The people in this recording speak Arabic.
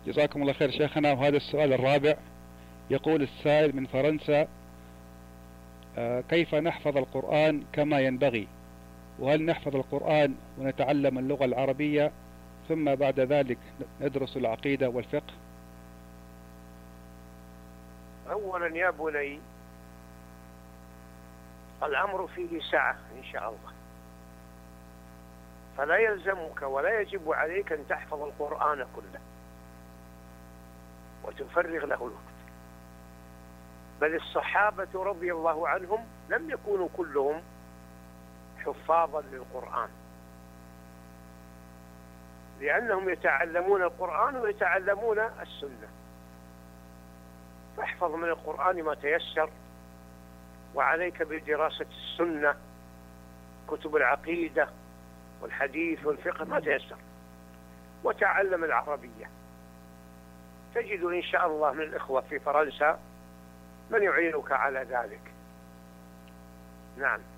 جزاكم الله خير شيخنا. وهذا السؤال الرابع، يقول السائل من فرنسا: كيف نحفظ القرآن كما ينبغي؟ وهل نحفظ القرآن ونتعلم اللغة العربية ثم بعد ذلك ندرس العقيدة والفقه؟ أولا يا بني، الأمر فيه سعة إن شاء الله، فلا يلزمك ولا يجب عليك أن تحفظ القرآن كله وتفرغ له الوقت، بل الصحابة رضي الله عنهم لم يكونوا كلهم حفاظا للقرآن، لأنهم يتعلمون القرآن ويتعلمون السنة، فاحفظ من القرآن ما تيسر، وعليك بدراسة السنة، كتب العقيدة والحديث والفقه ما تيسر، وتعلم العربية. تجد إن شاء الله من الإخوة في فرنسا من يعينك على ذلك. نعم.